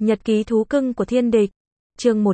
Nhật ký thú cưng của thiên địch. Chương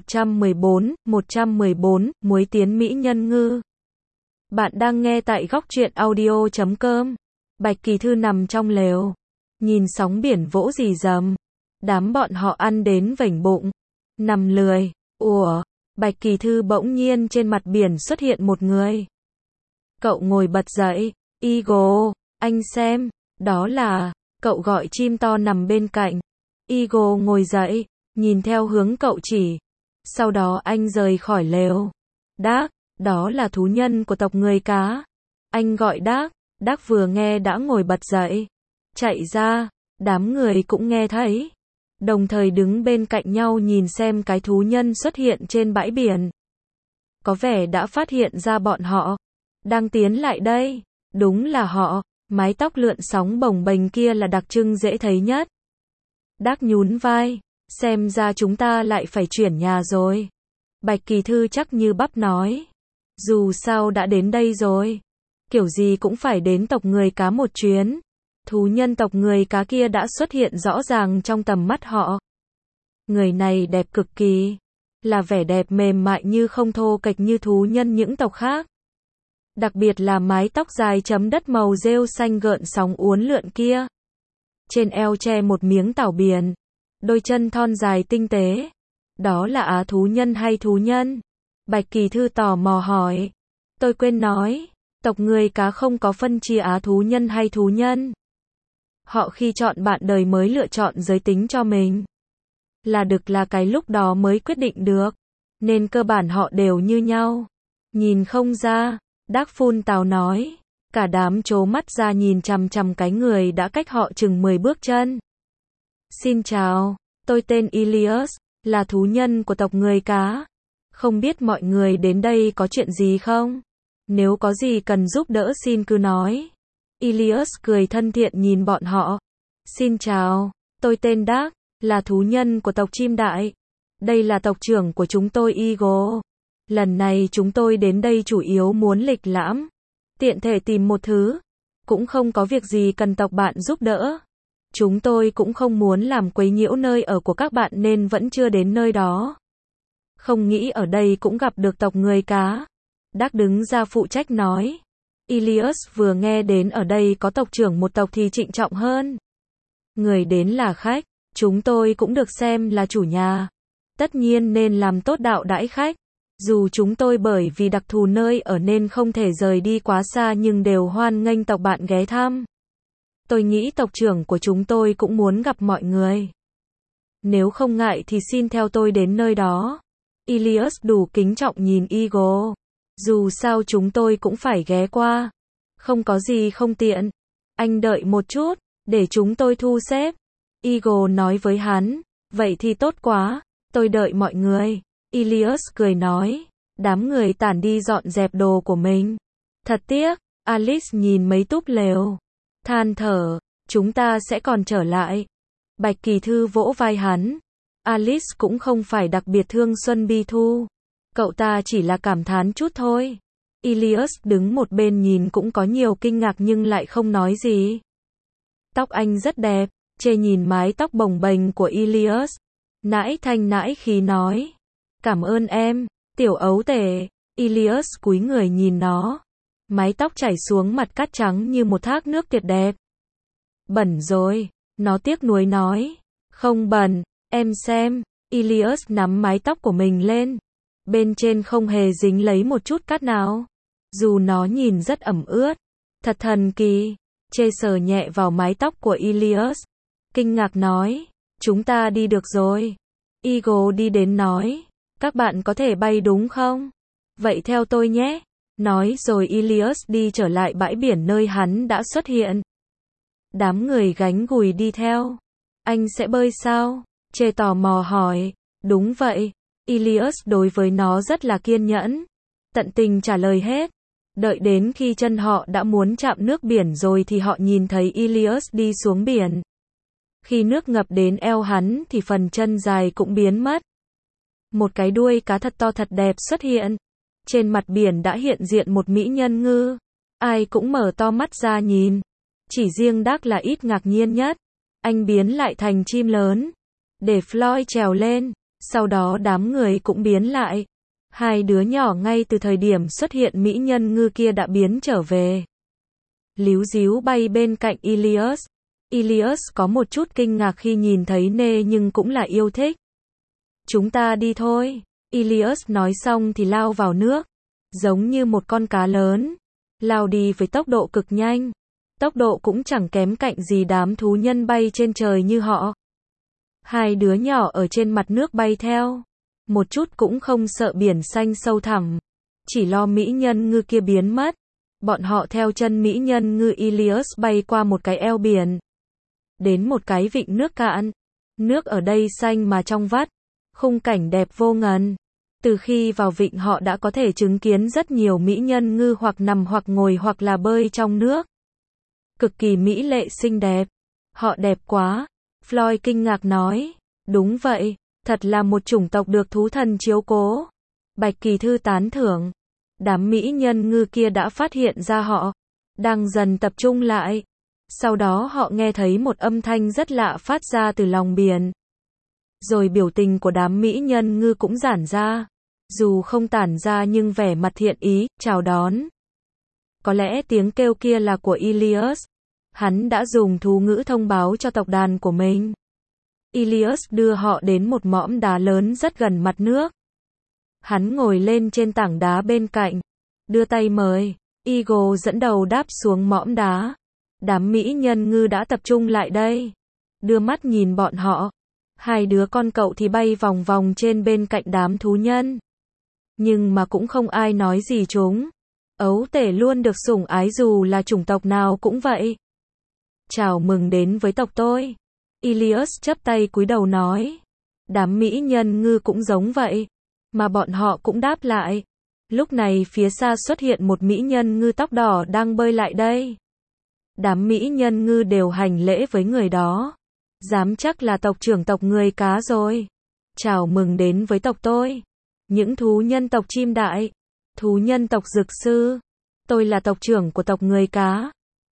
114, muối tiến mỹ nhân ngư. Bạn đang nghe tại góc truyện audio.com. Bạch Kỳ Thư nằm trong lều, nhìn sóng biển vỗ rì rầm. Đám bọn họ ăn đến vểnh bụng, nằm lười. Ủa, Bạch Kỳ Thư bỗng nhiên trên mặt biển xuất hiện một người. Cậu ngồi bật dậy. Eagle, anh xem, đó là, cậu gọi chim to nằm bên cạnh. Eagle ngồi dậy, nhìn theo hướng cậu chỉ. Sau đó anh rời khỏi lều. Đác, đó là thú nhân của tộc người cá. Anh gọi Đác. Đác vừa nghe đã ngồi bật dậy, chạy ra. Đám người cũng nghe thấy, đồng thời đứng bên cạnh nhau nhìn xem cái thú nhân xuất hiện trên bãi biển. Có vẻ đã phát hiện ra bọn họ đang tiến lại đây. Đúng là họ, mái tóc lượn sóng bồng bềnh kia là đặc trưng dễ thấy nhất. Đác nhún vai, xem ra chúng ta lại phải chuyển nhà rồi. Bạch Kỳ Thư chắc như bắp nói, dù sao đã đến đây rồi, kiểu gì cũng phải đến tộc người cá một chuyến. Thú nhân tộc người cá kia đã xuất hiện rõ ràng trong tầm mắt họ. Người này đẹp cực kỳ, là vẻ đẹp mềm mại như không thô kệch như thú nhân những tộc khác. Đặc biệt là mái tóc dài chấm đất màu rêu xanh gợn sóng uốn lượn kia. Trên eo che một miếng tảo biển, đôi chân thon dài tinh tế. Đó là á thú nhân hay thú nhân? Bạch Kỳ Thư tò mò hỏi. Tôi quên nói, tộc người cá không có phân chia á thú nhân hay thú nhân. Họ khi chọn bạn đời mới lựa chọn giới tính cho mình. Là được là cái lúc đó mới quyết định được. Nên cơ bản họ đều như nhau. Nhìn không ra, Đác phun tào nói. Cả đám trố mắt ra nhìn chằm chằm cái người đã cách họ chừng 10 bước chân. Xin chào, tôi tên Elias, là thú nhân của tộc người cá. Không biết mọi người đến đây có chuyện gì không? Nếu có gì cần giúp đỡ xin cứ nói. Elias cười thân thiện nhìn bọn họ. Xin chào, tôi tên Đác, là thú nhân của tộc chim đại. Đây là tộc trưởng của chúng tôi Eagle. Lần này chúng tôi đến đây chủ yếu muốn lịch lãm, tiện thể tìm một thứ. Cũng không có việc gì cần tộc bạn giúp đỡ. Chúng tôi cũng không muốn làm quấy nhiễu nơi ở của các bạn nên vẫn chưa đến nơi đó. Không nghĩ ở đây cũng gặp được tộc người cá. Đác đứng ra phụ trách nói. Elias vừa nghe đến ở đây có tộc trưởng một tộc thì trịnh trọng hơn. Người đến là khách, chúng tôi cũng được xem là chủ nhà. Tất nhiên nên làm tốt đạo đãi khách. Dù chúng tôi bởi vì đặc thù nơi ở nên không thể rời đi quá xa nhưng đều hoan nghênh tộc bạn ghé thăm. Tôi nghĩ tộc trưởng của chúng tôi cũng muốn gặp mọi người. Nếu không ngại thì xin theo tôi đến nơi đó. Elias đủ kính trọng nhìn Eagle. Dù sao chúng tôi cũng phải ghé qua. Không có gì không tiện. Anh đợi một chút, để chúng tôi thu xếp. Eagle nói với hắn. Vậy thì tốt quá, tôi đợi mọi người. Elias cười nói. Đám người tản đi dọn dẹp đồ của mình. Thật tiếc, Alice nhìn mấy túp lều, than thở, chúng ta sẽ còn trở lại. Bạch Kỳ Thư vỗ vai hắn. Alice cũng không phải đặc biệt thương Xuân Bi Thu. Cậu ta chỉ là cảm thán chút thôi. Elias đứng một bên nhìn cũng có nhiều kinh ngạc nhưng lại không nói gì. Tóc anh rất đẹp, chê nhìn mái tóc bồng bềnh của Elias. Nãi thanh nãi khí nói. Cảm ơn em, tiểu ấu tể. Elias cúi người nhìn nó. Mái tóc chảy xuống mặt cát trắng như một thác nước tuyệt đẹp. Bẩn rồi, nó tiếc nuối nói. Không bẩn, em xem. Elias nắm mái tóc của mình lên. Bên trên không hề dính lấy một chút cát nào. Dù nó nhìn rất ẩm ướt. Thật thần kỳ. Chê sờ nhẹ vào mái tóc của Elias. Kinh ngạc nói. Chúng ta đi được rồi. Eagle đi đến nói. Các bạn có thể bay đúng không? Vậy theo tôi nhé. Nói rồi Elias đi trở lại bãi biển nơi hắn đã xuất hiện. Đám người gánh gùi đi theo. Anh sẽ bơi sao? Chê tò mò hỏi. Đúng vậy. Elias đối với nó rất là kiên nhẫn. Tận tình trả lời hết. Đợi đến khi chân họ đã muốn chạm nước biển rồi thì họ nhìn thấy Elias đi xuống biển. Khi nước ngập đến eo hắn thì phần chân dài cũng biến mất. Một cái đuôi cá thật to thật đẹp xuất hiện. Trên mặt biển đã hiện diện một mỹ nhân ngư. Ai cũng mở to mắt ra nhìn. Chỉ riêng Đác là ít ngạc nhiên nhất. Anh biến lại thành chim lớn. để Floyd trèo lên. Sau đó đám người cũng biến lại. Hai đứa nhỏ ngay từ thời điểm xuất hiện mỹ nhân ngư kia đã biến trở về. Líu díu bay bên cạnh Ilias. Ilias có một chút kinh ngạc khi nhìn thấy Nê nhưng cũng là yêu thích. Chúng ta đi thôi. Ilias nói xong thì lao vào nước. Giống như một con cá lớn. Lao đi với tốc độ cực nhanh. Tốc độ cũng chẳng kém cạnh gì đám thú nhân bay trên trời như họ. Hai đứa nhỏ ở trên mặt nước bay theo. Một chút cũng không sợ biển xanh sâu thẳm. Chỉ lo mỹ nhân ngư kia biến mất. Bọn họ theo chân mỹ nhân ngư Ilias bay qua một cái eo biển. Đến một cái vịnh nước cạn. Nước ở đây xanh mà trong vắt. Khung cảnh đẹp vô ngần. Từ khi vào vịnh họ đã có thể chứng kiến rất nhiều mỹ nhân ngư hoặc nằm hoặc ngồi hoặc là bơi trong nước. Cực kỳ mỹ lệ xinh đẹp. Họ đẹp quá. Floyd kinh ngạc nói. Đúng vậy, thật là một chủng tộc được thú thần chiếu cố. Bạch Kỳ Thư tán thưởng. Đám mỹ nhân ngư kia đã phát hiện ra họ. Đang dần tập trung lại. Sau đó họ nghe thấy một âm thanh rất lạ phát ra từ lòng biển. Rồi biểu tình của đám mỹ nhân ngư cũng giãn ra. Dù không tản ra nhưng vẻ mặt thiện ý, chào đón. Có lẽ tiếng kêu kia là của Ilias. Hắn đã dùng thú ngữ thông báo cho tộc đàn của mình. Ilias đưa họ đến một mỏm đá lớn rất gần mặt nước. Hắn ngồi lên trên tảng đá bên cạnh. Đưa tay mời. Eagle dẫn đầu đáp xuống mỏm đá. Đám mỹ nhân ngư đã tập trung lại đây. Đưa mắt nhìn bọn họ. Hai đứa con cậu thì bay vòng vòng trên bên cạnh đám thú nhân. Nhưng mà cũng không ai nói gì chúng. Ấu tể luôn được sủng ái dù là chủng tộc nào cũng vậy. Chào mừng đến với tộc tôi. Ilias chắp tay cúi đầu nói. Đám mỹ nhân ngư cũng giống vậy. Mà bọn họ cũng đáp lại. Lúc này phía xa xuất hiện một mỹ nhân ngư tóc đỏ đang bơi lại đây. Đám mỹ nhân ngư đều hành lễ với người đó. Dám chắc là tộc trưởng tộc người cá rồi. Chào mừng đến với tộc tôi. Những thú nhân tộc chim đại. Thú nhân tộc dược sư. Tôi là tộc trưởng của tộc người cá.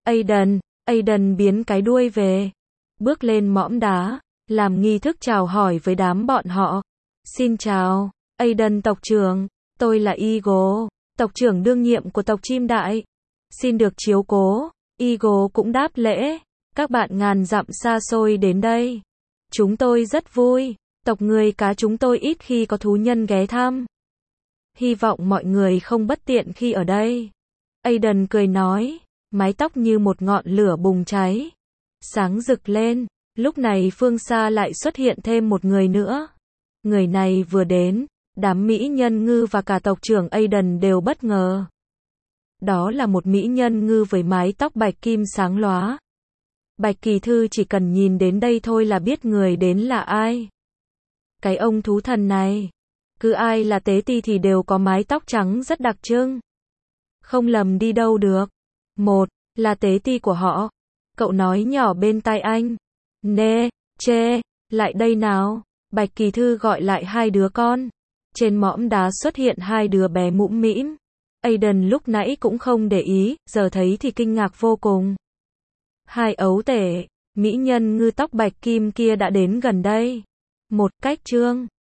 Aiden biến cái đuôi về. Bước lên mỏm đá. Làm nghi thức chào hỏi với đám bọn họ. Xin chào, Aiden tộc trưởng. Tôi là Eagle, tộc trưởng đương nhiệm của tộc chim đại. Xin được chiếu cố. Eagle cũng đáp lễ. Các bạn ngàn dặm xa xôi đến đây. Chúng tôi rất vui. Tộc người cá chúng tôi ít khi có thú nhân ghé thăm. Hy vọng mọi người không bất tiện khi ở đây. Aiden cười nói. Mái tóc như một ngọn lửa bùng cháy. Sáng rực lên. Lúc này phương xa lại xuất hiện thêm một người nữa. Người này vừa đến. Đám mỹ nhân ngư và cả tộc trưởng Aiden đều bất ngờ. Đó là một mỹ nhân ngư với mái tóc bạch kim sáng lóa. Bạch Kỳ Thư chỉ cần nhìn đến đây thôi là biết người đến là ai. Cái ông thú thần này. Cứ ai là tế ti thì đều có mái tóc trắng rất đặc trưng. Không lầm đi đâu được. Một, là tế ti của họ. Cậu nói nhỏ bên tai anh. Nê, chê, lại đây nào. Bạch Kỳ Thư gọi lại hai đứa con. Trên mỏm đá xuất hiện hai đứa bé mũm mĩm. Aiden lúc nãy cũng không để ý, giờ thấy thì kinh ngạc vô cùng. Hai ấu tể, mỹ nhân ngư tóc bạch kim kia đã đến gần đây. Một cách trương.